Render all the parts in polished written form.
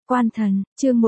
Quan thần, chương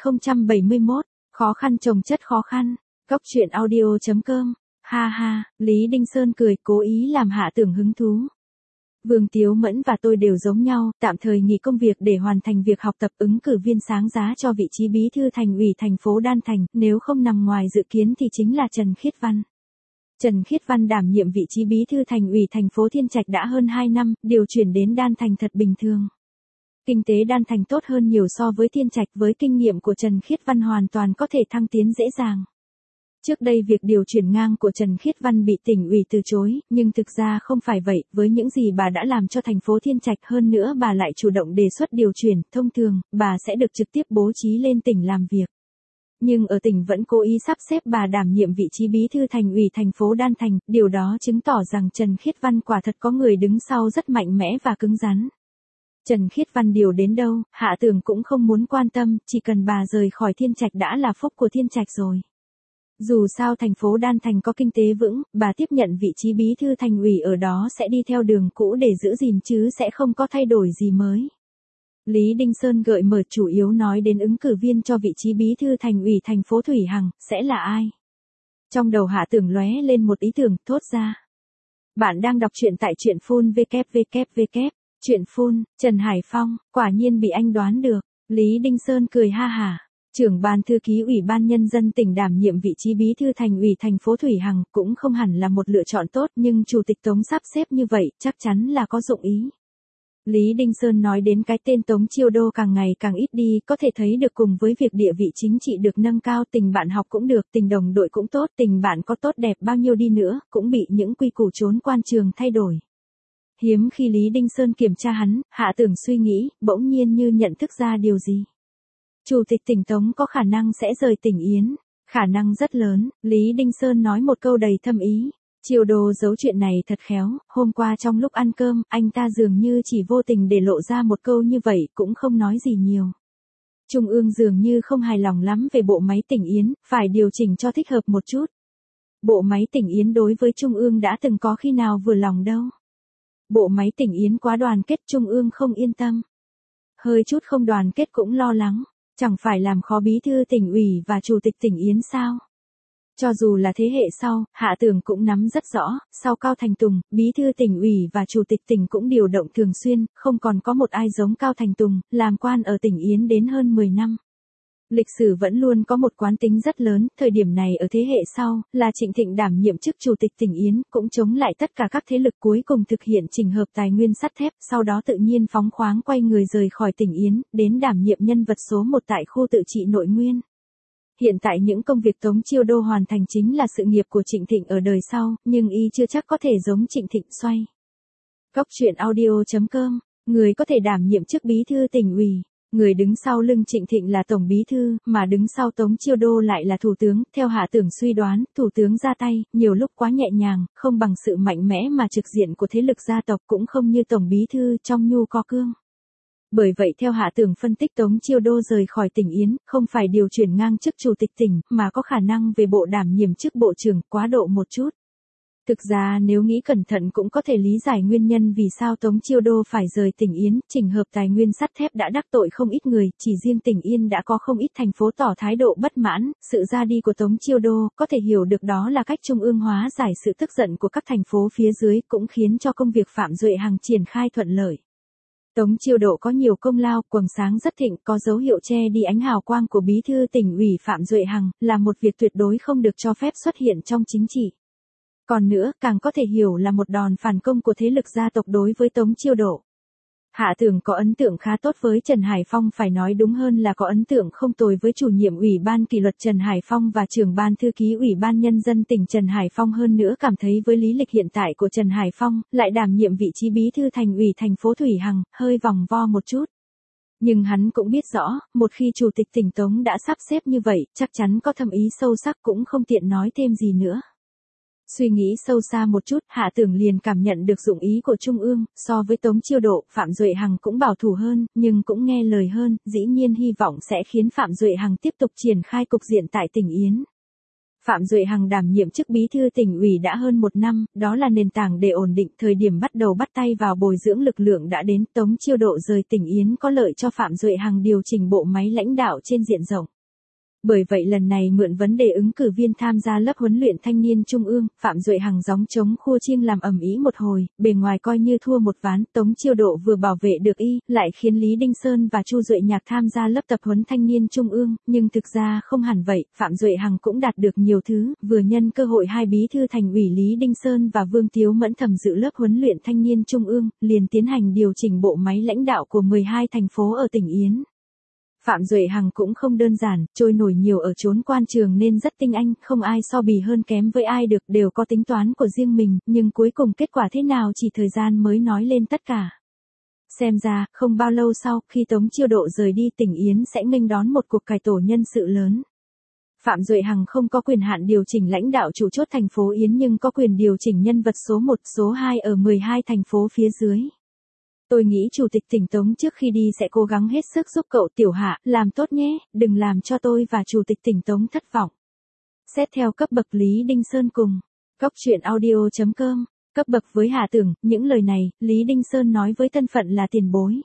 1071, khó khăn chồng chất khó khăn. Cốc truyện audio.com. Ha ha, Lý Đinh Sơn cười, cố ý làm Hạ Tưởng hứng thú. Vương Tiếu Mẫn và tôi đều giống nhau, tạm thời nghỉ công việc để hoàn thành việc học tập ứng cử viên sáng giá cho vị trí bí thư thành ủy thành phố Đan Thành, nếu không nằm ngoài dự kiến thì chính là Trần Khiết Văn. Trần Khiết Văn đảm nhiệm vị trí bí thư thành ủy thành phố Thiên Trạch đã hơn 2 năm, điều chuyển đến Đan Thành thật bình thường. Kinh tế Đan Thành tốt hơn nhiều so với Thiên Trạch, với kinh nghiệm của Trần Khiết Văn hoàn toàn có thể thăng tiến dễ dàng. Trước đây việc điều chuyển ngang của Trần Khiết Văn bị tỉnh ủy từ chối, nhưng thực ra không phải vậy, với những gì bà đã làm cho thành phố Thiên Trạch, hơn nữa bà lại chủ động đề xuất điều chuyển, thông thường, bà sẽ được trực tiếp bố trí lên tỉnh làm việc. Nhưng ở tỉnh vẫn cố ý sắp xếp bà đảm nhiệm vị trí bí thư thành ủy thành phố Đan Thành, điều đó chứng tỏ rằng Trần Khiết Văn quả thật có người đứng sau rất mạnh mẽ và cứng rắn. Trần Khiết Văn điều đến đâu, Hạ Tưởng cũng không muốn quan tâm, chỉ cần bà rời khỏi Thiên Trạch đã là phúc của Thiên Trạch rồi. Dù sao thành phố Đan Thành có kinh tế vững, bà tiếp nhận vị trí bí thư thành ủy ở đó sẽ đi theo đường cũ để giữ gìn chứ sẽ không có thay đổi gì mới. Lý Đinh Sơn gợi mở chủ yếu nói đến ứng cử viên cho vị trí bí thư thành ủy thành phố Thủy Hằng, sẽ là ai? Trong đầu Hạ Tưởng lóe lên một ý tưởng, thốt ra. Bạn đang đọc truyện tại truyện phun www. Truyện phun, Trần Hải Phong, quả nhiên bị anh đoán được. Lý Đinh Sơn cười ha hả. Trưởng ban thư ký Ủy ban Nhân dân tỉnh đảm nhiệm vị trí bí thư thành ủy thành phố Thủy Hằng cũng không hẳn là một lựa chọn tốt, nhưng Chủ tịch Tống sắp xếp như vậy chắc chắn là có dụng ý. Lý Đinh Sơn nói đến cái tên Tống Chiêu Đô càng ngày càng ít đi, có thể thấy được cùng với việc địa vị chính trị được nâng cao, tình bạn học cũng được, tình đồng đội cũng tốt, tình bạn có tốt đẹp bao nhiêu đi nữa, cũng bị những quy củ trốn quan trường thay đổi. Hiếm khi Lý Đinh Sơn kiểm tra hắn, Hạ Tưởng suy nghĩ, bỗng nhiên như nhận thức ra điều gì. Chủ tịch tỉnh Tống có khả năng sẽ rời tỉnh Yến, khả năng rất lớn, Lý Đinh Sơn nói một câu đầy thâm ý. Chiêu Đô giấu chuyện này thật khéo, hôm qua trong lúc ăn cơm, anh ta dường như chỉ vô tình để lộ ra một câu như vậy, cũng không nói gì nhiều. Trung ương dường như không hài lòng lắm về bộ máy tỉnh Yến, phải điều chỉnh cho thích hợp một chút. Bộ máy tỉnh Yến đối với Trung ương đã từng có khi nào vừa lòng đâu. Bộ máy tỉnh Yến quá đoàn kết, Trung ương không yên tâm. Hơi chút không đoàn kết cũng lo lắng, chẳng phải làm khó bí thư tỉnh ủy và chủ tịch tỉnh Yến sao? Cho dù là thế hệ sau, Hạ Tưởng cũng nắm rất rõ, sau Cao Thành Tùng, bí thư tỉnh ủy và chủ tịch tỉnh cũng điều động thường xuyên, không còn có một ai giống Cao Thành Tùng, làm quan ở tỉnh Yến đến hơn 10 năm. Lịch sử vẫn luôn có một quán tính rất lớn, thời điểm này ở thế hệ sau, là Trịnh Thịnh đảm nhiệm chức chủ tịch tỉnh Yến, cũng chống lại tất cả các thế lực cuối cùng thực hiện chỉnh hợp tài nguyên sắt thép, sau đó tự nhiên phóng khoáng quay người rời khỏi tỉnh Yến, đến đảm nhiệm nhân vật số 1 tại khu tự trị Nội Nguyên. Hiện tại những công việc Tống Chiêu Đô hoàn thành chính là sự nghiệp của Trịnh Thịnh ở đời sau, nhưng y chưa chắc có thể giống Trịnh Thịnh xoay. Cốc truyện audio.com, người có thể đảm nhiệm chức bí thư tỉnh ủy. Người đứng sau lưng Trịnh Thịnh là Tổng Bí Thư, mà đứng sau Tống Chiêu Đô lại là Thủ tướng, theo Hạ Tưởng suy đoán, Thủ tướng ra tay, nhiều lúc quá nhẹ nhàng, không bằng sự mạnh mẽ mà trực diện của thế lực gia tộc, cũng không như Tổng Bí Thư trong nhu có cương. Bởi vậy theo Hạ Tưởng phân tích, Tống Chiêu Đô rời khỏi tỉnh Yến, không phải điều chuyển ngang chức chủ tịch tỉnh, mà có khả năng về bộ đảm nhiệm chức bộ trưởng, quá độ một chút. Thực ra nếu nghĩ cẩn thận cũng có thể lý giải nguyên nhân vì sao Tống Chiêu Đô phải rời tỉnh Yến, chỉnh hợp tài nguyên sắt thép đã đắc tội không ít người, chỉ riêng tỉnh Yên đã có không ít thành phố tỏ thái độ bất mãn, sự ra đi của Tống Chiêu Đô, có thể hiểu được đó là cách trung ương hóa giải sự tức giận của các thành phố phía dưới, cũng khiến cho công việc Phạm Duệ Hằng triển khai thuận lợi. Tống Chiêu Đô có nhiều công lao, quầng sáng rất thịnh, có dấu hiệu che đi ánh hào quang của bí thư tỉnh ủy Phạm Duệ Hằng, là một việc tuyệt đối không được cho phép xuất hiện trong chính trị. Còn nữa, càng có thể hiểu là một đòn phản công của thế lực gia tộc đối với Tống Chiêu Đô. Hạ Tưởng có ấn tượng khá tốt với Trần Hải Phong, phải nói đúng hơn là có ấn tượng không tồi với chủ nhiệm Ủy ban kỷ luật Trần Hải Phong và trưởng ban thư ký Ủy ban Nhân dân tỉnh Trần Hải Phong, hơn nữa cảm thấy với lý lịch hiện tại của Trần Hải Phong, lại đảm nhiệm vị trí bí thư thành ủy thành phố Thủy Hằng, hơi vòng vo một chút. Nhưng hắn cũng biết rõ, một khi chủ tịch tỉnh Tống đã sắp xếp như vậy, chắc chắn có thâm ý sâu sắc, cũng không tiện nói thêm gì nữa. Suy nghĩ sâu xa một chút, Hạ Tưởng liền cảm nhận được dụng ý của Trung ương, so với Tống Chiêu Đô, Phạm Duệ Hằng cũng bảo thủ hơn, nhưng cũng nghe lời hơn, dĩ nhiên hy vọng sẽ khiến Phạm Duệ Hằng tiếp tục triển khai cục diện tại tỉnh Yến. Phạm Duệ Hằng đảm nhiệm chức bí thư tỉnh ủy đã hơn 1 năm, đó là nền tảng để ổn định. Thời điểm bắt đầu bắt tay vào bồi dưỡng lực lượng đã đến. Tống Chiêu Độ rời tỉnh Yến có lợi cho Phạm Duệ Hằng điều chỉnh bộ máy lãnh đạo trên diện rộng. Bởi vậy lần này mượn vấn đề ứng cử viên tham gia lớp huấn luyện thanh niên trung ương, Phạm Duệ Hằng gióng trống khua chiêng làm ầm ĩ một hồi, bề ngoài coi như thua một ván. Tống Chiêu Độ vừa bảo vệ được y, lại khiến Lý Đinh Sơn và Chu Duệ Nhạc tham gia lớp tập huấn thanh niên trung ương, nhưng thực ra không hẳn vậy. Phạm Duệ Hằng cũng đạt được nhiều thứ, vừa nhân cơ hội hai bí thư thành ủy Lý Đinh Sơn và Vương Tiếu Mẫn thẩm dự lớp huấn luyện thanh niên trung ương, liền tiến hành điều chỉnh bộ máy lãnh đạo của 12 thành phố ở tỉnh Yến. Phạm Duệ Hằng cũng không đơn giản, trôi nổi nhiều ở chốn quan trường nên rất tinh anh, không ai so bì hơn kém với ai được, đều có tính toán của riêng mình, nhưng cuối cùng kết quả thế nào chỉ thời gian mới nói lên tất cả. Xem ra, không bao lâu sau, khi Tống Chiêu Độ rời đi, tỉnh Yến sẽ nghênh đón một cuộc cải tổ nhân sự lớn. Phạm Duệ Hằng không có quyền hạn điều chỉnh lãnh đạo chủ chốt thành phố Yến nhưng có quyền điều chỉnh nhân vật số 1, số 2 ở 12 thành phố phía dưới. Tôi nghĩ Chủ tịch tỉnh Tống trước khi đi sẽ cố gắng hết sức giúp cậu Tiểu Hạ, làm tốt nhé, đừng làm cho tôi và Chủ tịch tỉnh Tống thất vọng. Xét theo cấp bậc Lý Đinh Sơn cùng. Cóc truyện audio.com. Cấp bậc với Hạ Tưởng, những lời này, Lý Đinh Sơn nói với thân phận là tiền bối.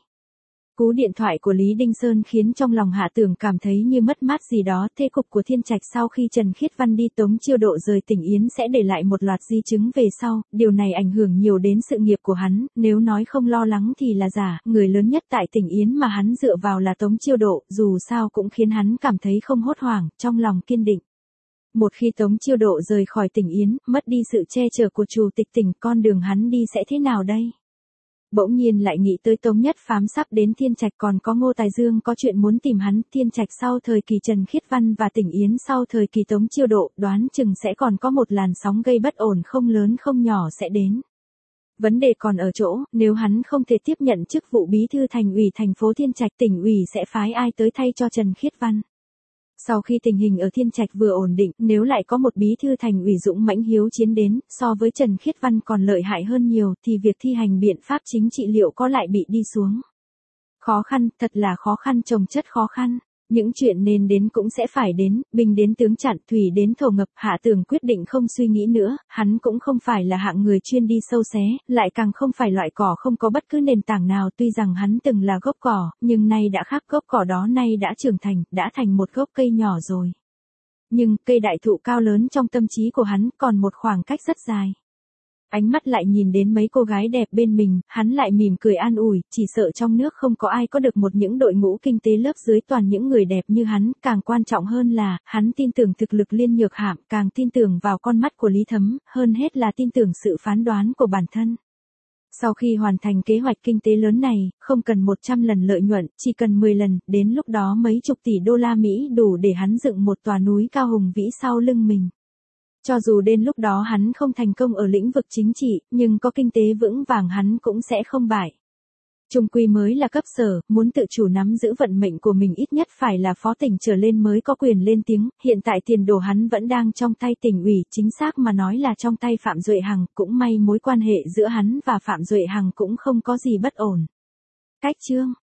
Cú điện thoại của Lý Đinh Sơn khiến trong lòng Hạ Tưởng cảm thấy như mất mát gì đó. Thế cục của Thiên Trạch sau khi Trần Khiết Văn đi, Tống Chiêu Độ rời tỉnh Yến sẽ để lại một loạt di chứng về sau, điều này ảnh hưởng nhiều đến sự nghiệp của hắn, nếu nói không lo lắng thì là giả, người lớn nhất tại tỉnh Yến mà hắn dựa vào là Tống Chiêu Độ, dù sao cũng khiến hắn cảm thấy không hốt hoảng, trong lòng kiên định. Một khi Tống Chiêu Độ rời khỏi tỉnh Yến, mất đi sự che chở của Chủ tịch tỉnh, con đường hắn đi sẽ thế nào đây? Bỗng nhiên lại nghĩ tới Tống Nhất Phàm sắp đến Thiên Trạch, còn có Ngô Tài Dương có chuyện muốn tìm hắn. Thiên Trạch sau thời kỳ Trần Khiết Văn và tỉnh Yến sau thời kỳ Tống Chiêu Độ, đoán chừng sẽ còn có một làn sóng gây bất ổn không lớn không nhỏ sẽ đến. Vấn đề còn ở chỗ, nếu hắn không thể tiếp nhận chức vụ bí thư thành ủy thành phố Thiên Trạch, tỉnh ủy sẽ phái ai tới thay cho Trần Khiết Văn. Sau khi tình hình ở Thiên Trạch vừa ổn định, nếu lại có một bí thư thành ủy dũng mãnh hiếu chiến đến, so với Trần Khiết Văn còn lợi hại hơn nhiều, thì việc thi hành biện pháp chính trị liệu có lại bị đi xuống. Khó khăn, thật là khó khăn chồng chất khó khăn. Những chuyện nên đến cũng sẽ phải đến, binh đến tướng chặn, thủy đến thổ ngập. Hạ Tưởng quyết định không suy nghĩ nữa, hắn cũng không phải là hạng người chuyên đi sâu xé, lại càng không phải loại cỏ không có bất cứ nền tảng nào. Tuy rằng hắn từng là gốc cỏ, nhưng nay đã khác, gốc cỏ đó nay đã trưởng thành, đã thành một gốc cây nhỏ rồi. Nhưng, cây đại thụ cao lớn trong tâm trí của hắn còn một khoảng cách rất dài. Ánh mắt lại nhìn đến mấy cô gái đẹp bên mình, hắn lại mỉm cười an ủi, chỉ sợ trong nước không có ai có được một những đội ngũ kinh tế lớp dưới toàn những người đẹp như hắn, càng quan trọng hơn là, hắn tin tưởng thực lực Liên Nhược Hạm, càng tin tưởng vào con mắt của Lý Thấm, hơn hết là tin tưởng sự phán đoán của bản thân. Sau khi hoàn thành kế hoạch kinh tế lớn này, không cần 100 lần lợi nhuận, chỉ cần 10 lần, đến lúc đó mấy chục tỷ đô la Mỹ đủ để hắn dựng một tòa núi cao hùng vĩ sau lưng mình. Cho dù đến lúc đó hắn không thành công ở lĩnh vực chính trị, nhưng có kinh tế vững vàng hắn cũng sẽ không bại. Trung quy mới là cấp sở, muốn tự chủ nắm giữ vận mệnh của mình ít nhất phải là phó tỉnh trở lên mới có quyền lên tiếng. Hiện tại tiền đồ hắn vẫn đang trong tay tỉnh ủy, chính xác mà nói là trong tay Phạm Duệ Hằng, cũng may mối quan hệ giữa hắn và Phạm Duệ Hằng cũng không có gì bất ổn. Cách chương